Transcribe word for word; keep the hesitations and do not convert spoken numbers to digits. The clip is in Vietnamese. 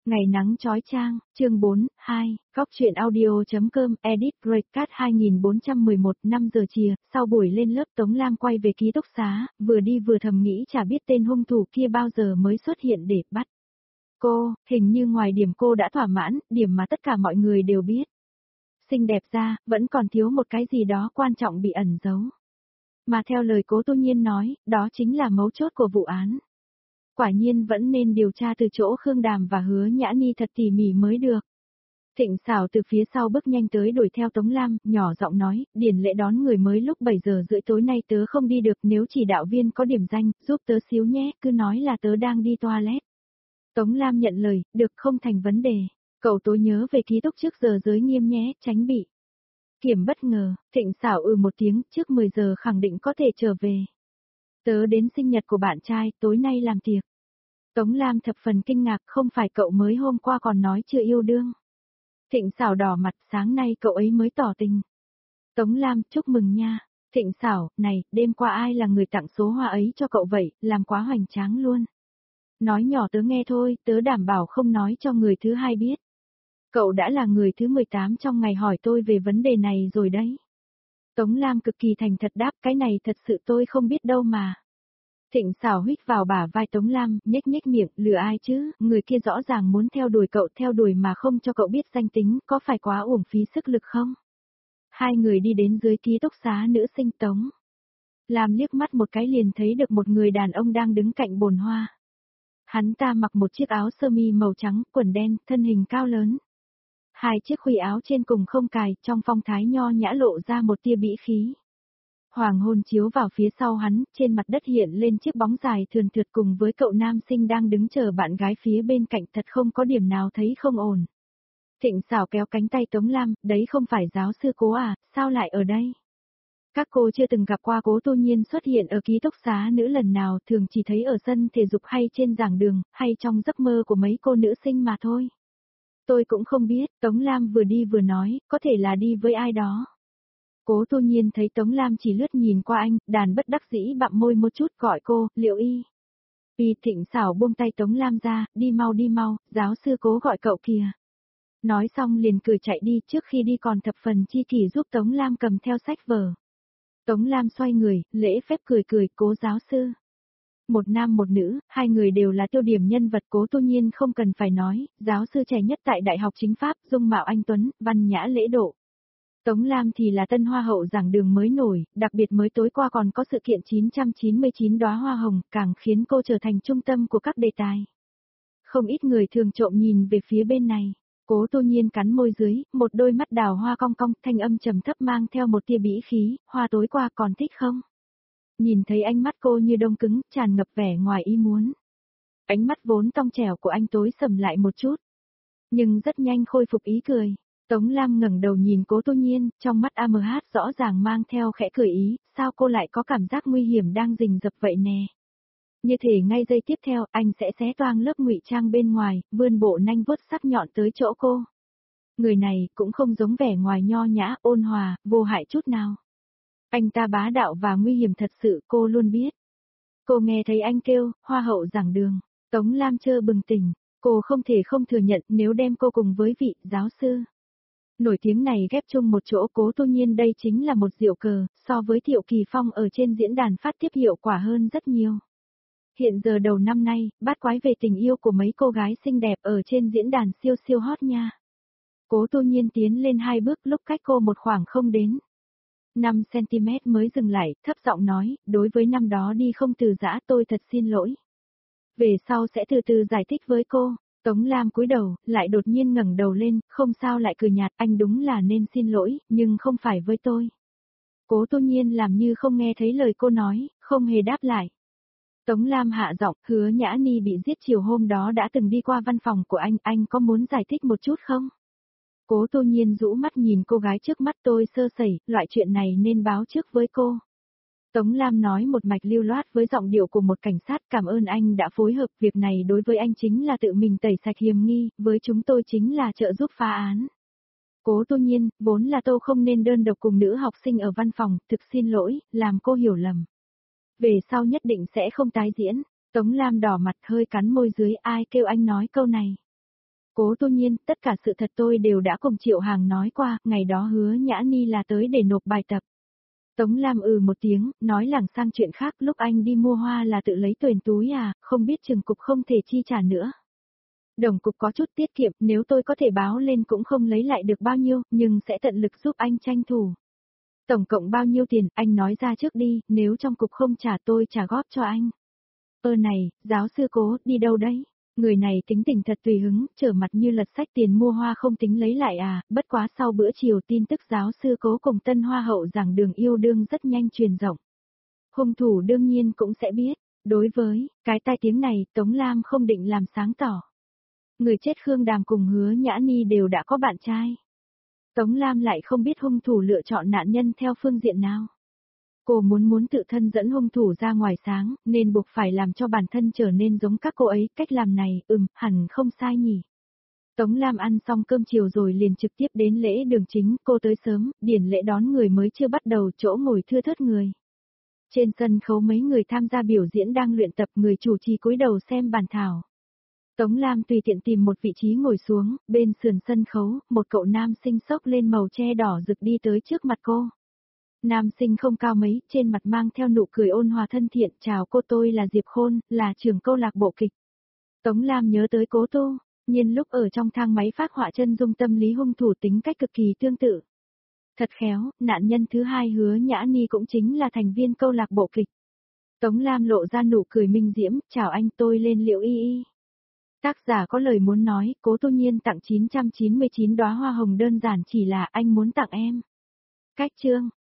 Ngày nắng chói chang, chương bốn, hai, góc truyện audio.com, edit Recast hai nghìn bốn trăm mười một, năm giờ chiều, sau buổi lên lớp Tống Lam quay về ký túc xá, vừa đi vừa thầm nghĩ chả biết tên hung thủ kia bao giờ mới xuất hiện để bắt. Cô, hình như ngoài điểm cô đã thỏa mãn, điểm mà tất cả mọi người đều biết. Xinh đẹp ra, vẫn còn thiếu một cái gì đó quan trọng bị ẩn giấu. Mà theo lời Cố Tu Nhiên nói, đó chính là mấu chốt của vụ án. Quả nhiên vẫn nên điều tra từ chỗ Khương Đàm và Hứa Nhã Ni thật tỉ mỉ mới được. Thịnh Sảo từ phía sau bước nhanh tới đuổi theo Tống Lam, nhỏ giọng nói, điển lễ đón người mới lúc bảy giờ rưỡi tối nay tớ không đi được, nếu chỉ đạo viên có điểm danh, giúp tớ xíu nhé, cứ nói là tớ đang đi toilet. Tống Lam nhận lời, được không thành vấn đề, cậu tối nhớ về ký túc trước giờ giới nghiêm nhé, tránh bị kiểm bất ngờ. Thịnh Sảo ừ một tiếng, trước mười giờ khẳng định có thể trở về. Tớ đến sinh nhật của bạn trai, tối nay làm tiệc. Tống Lam thập phần kinh ngạc, không phải cậu mới hôm qua còn nói chưa yêu đương. Thịnh Sảo đỏ mặt, sáng nay cậu ấy mới tỏ tình. Tống Lam, chúc mừng nha. Thịnh Sảo, này, đêm qua ai là người tặng số hoa ấy cho cậu vậy, làm quá hoành tráng luôn. Nói nhỏ tớ nghe thôi, tớ đảm bảo không nói cho người thứ hai biết. Cậu đã là người thứ mười tám trong ngày hỏi tôi về vấn đề này rồi đấy. Tống Lam cực kỳ thành thật đáp, cái này thật sự tôi không biết đâu mà. Thịnh Sảo huýt vào bả vai Tống Lam, nhếch nhếch miệng, lừa ai chứ, người kia rõ ràng muốn theo đuổi cậu theo đuổi mà không cho cậu biết danh tính, có phải quá uổng phí sức lực không? Hai người đi đến dưới ký túc xá nữ sinh Tống Lam liếc mắt một cái liền thấy được một người đàn ông đang đứng cạnh bồn hoa. Hắn ta mặc một chiếc áo sơ mi màu trắng, quần đen, thân hình cao lớn. Hai chiếc khuy áo trên cùng không cài, trong phong thái nho nhã lộ ra một tia bỉ khí. Hoàng hôn chiếu vào phía sau hắn, trên mặt đất hiện lên chiếc bóng dài thườn thượt cùng với cậu nam sinh đang đứng chờ bạn gái phía bên cạnh, thật không có điểm nào thấy không ổn. Thịnh Sảo kéo cánh tay Tống Lam, đấy không phải giáo sư Cố à, sao lại ở đây? Các cô chưa từng gặp qua Cố Tu Nhiên xuất hiện ở ký túc xá nữ lần nào, thường chỉ thấy ở sân thể dục hay trên giảng đường, hay trong giấc mơ của mấy cô nữ sinh mà thôi. Tôi cũng không biết, Tống Lam vừa đi vừa nói, có thể là đi với ai đó. Cố Tu Nhiên thấy Tống Lam chỉ lướt nhìn qua anh, đàn bất đắc dĩ bặm môi một chút gọi cô, Liệu Y. Y. Thịnh Sảo buông tay Tống Lam ra, đi mau đi mau, giáo sư Cố gọi cậu kìa. Nói xong liền cười chạy đi, trước khi đi còn thập phần chi kỷ giúp Tống Lam cầm theo sách vở. Tống Lam xoay người, lễ phép cười cười, Cố giáo sư. Một nam một nữ, hai người đều là tiêu điểm nhân vật. Cố Tu Nhiên không cần phải nói, giáo sư trẻ nhất tại Đại học Chính pháp, dung mạo anh tuấn, văn nhã lễ độ. Tống Lam thì là tân hoa hậu giảng đường mới nổi, đặc biệt mới tối qua còn có sự kiện chín trăm chín mươi chín đóa hoa hồng, càng khiến cô trở thành trung tâm của các đề tài. Không ít người thường trộm nhìn về phía bên này. Cố Tu Nhiên cắn môi dưới, một đôi mắt đào hoa cong cong, thanh âm trầm thấp mang theo một tia bỉ khí, hoa tối qua còn thích không? Nhìn thấy ánh mắt cô như đông cứng, tràn ngập vẻ ngoài ý muốn. Ánh mắt vốn trong trẻo của anh tối sầm lại một chút. Nhưng rất nhanh khôi phục ý cười. Tống Lam ngẩng đầu nhìn Cố Tu Nhiên, trong mắt a em hát rõ ràng mang theo khẽ cười ý, sao cô lại có cảm giác nguy hiểm đang rình rập vậy nè. Như thể ngay giây tiếp theo, anh sẽ xé toang lớp ngụy trang bên ngoài, vươn bộ nanh vuốt sắc nhọn tới chỗ cô. Người này cũng không giống vẻ ngoài nho nhã, ôn hòa, vô hại chút nào. Anh ta bá đạo và nguy hiểm thật sự, cô luôn biết. Cô nghe thấy anh kêu, hoa hậu giảng đường. Tống Lam chơ bừng tỉnh, cô không thể không thừa nhận nếu đem cô cùng với vị giáo sư nổi tiếng này ghép chung một chỗ. Cố Tu Nhiên đây chính là một diệu cờ, so với Thiệu Kỳ Phong ở trên diễn đàn phát tiếp hiệu quả hơn rất nhiều. Hiện giờ đầu năm nay, bát quái về tình yêu của mấy cô gái xinh đẹp ở trên diễn đàn siêu siêu hot nha. Cố Tu Nhiên tiến lên hai bước, lúc cách cô một khoảng không đến năm xăng-ti-mét mới dừng lại, thấp giọng nói, đối với năm đó đi không từ giã tôi thật xin lỗi. Về sau sẽ từ từ giải thích với cô. Tống Lam cúi đầu, lại đột nhiên ngẩng đầu lên, không sao lại cười nhạt, anh đúng là nên xin lỗi, nhưng không phải với tôi. Cố Tu Nhiên làm như không nghe thấy lời cô nói, không hề đáp lại. Tống Lam hạ giọng, Hứa Nhã Ni bị giết chiều hôm đó đã từng đi qua văn phòng của anh, anh có muốn giải thích một chút không? Cố Tu Nhiên rũ mắt nhìn cô gái trước mắt, tôi sơ sẩy, loại chuyện này nên báo trước với cô. Tống Lam nói một mạch lưu loát với giọng điệu của một cảnh sát, cảm ơn anh đã phối hợp, việc này đối với anh chính là tự mình tẩy sạch hiểm nghi, với chúng tôi chính là trợ giúp phá án. Cố Tu Nhiên, vốn là tôi không nên đơn độc cùng nữ học sinh ở văn phòng, thực xin lỗi, làm cô hiểu lầm. Về sau nhất định sẽ không tái diễn. Tống Lam đỏ mặt hơi cắn môi dưới, ai kêu anh nói câu này. Cố Tu Nhiên, tất cả sự thật tôi đều đã cùng Triệu Hàng nói qua, ngày đó Hứa Nhã Ni là tới để nộp bài tập. Tống Lam ừ một tiếng, nói lảng sang chuyện khác, lúc anh đi mua hoa là tự lấy tuyển túi à, không biết trường cục không thể chi trả nữa. Đồng cục có chút tiết kiệm, nếu tôi có thể báo lên cũng không lấy lại được bao nhiêu, nhưng sẽ tận lực giúp anh tranh thủ. Tổng cộng bao nhiêu tiền, anh nói ra trước đi, nếu trong cục không trả tôi trả góp cho anh. Ơ này, giáo sư Cố, đi đâu đấy? Người này tính tình thật tùy hứng, trở mặt như lật sách tiền mua hoa không tính lấy lại à, bất quá sau bữa chiều tin tức giáo sư Cố cùng tân hoa hậu giảng đường yêu đương rất nhanh truyền rộng. Hung thủ đương nhiên cũng sẽ biết, đối với cái tai tiếng này Tống Lam không định làm sáng tỏ. Người chết Khương Đàm cùng Hứa Nhã Ni đều đã có bạn trai. Tống Lam lại không biết hung thủ lựa chọn nạn nhân theo phương diện nào. Cô muốn muốn tự thân dẫn hung thủ ra ngoài sáng, nên buộc phải làm cho bản thân trở nên giống các cô ấy, cách làm này, ừm, hẳn không sai nhỉ. Tống Lam ăn xong cơm chiều rồi liền trực tiếp đến lễ đường chính, cô tới sớm, điển lễ đón người mới chưa bắt đầu, chỗ ngồi thưa thớt người. Trên sân khấu mấy người tham gia biểu diễn đang luyện tập, người chủ trì cúi đầu xem bàn thảo. Tống Lam tùy tiện tìm một vị trí ngồi xuống, bên sườn sân khấu, một cậu nam sinh xốc lên màu che đỏ rực đi tới trước mặt cô. Nam sinh không cao mấy, trên mặt mang theo nụ cười ôn hòa thân thiện, chào cô, tôi là Diệp Khôn, là trưởng câu lạc bộ kịch. Tống Lam nhớ tới Cố Tô, nhiên lúc ở trong thang máy phác họa chân dung tâm lý hung thủ tính cách cực kỳ tương tự. Thật khéo, nạn nhân thứ hai Hứa Nhã Ni cũng chính là thành viên câu lạc bộ kịch. Tống Lam lộ ra nụ cười minh diễm, chào anh, tôi lên Liễu Y Y. Tác giả có lời muốn nói, Cố Tu Nhiên tặng chín trăm chín mươi chín đóa hoa hồng đơn giản chỉ là anh muốn tặng em. Cách chương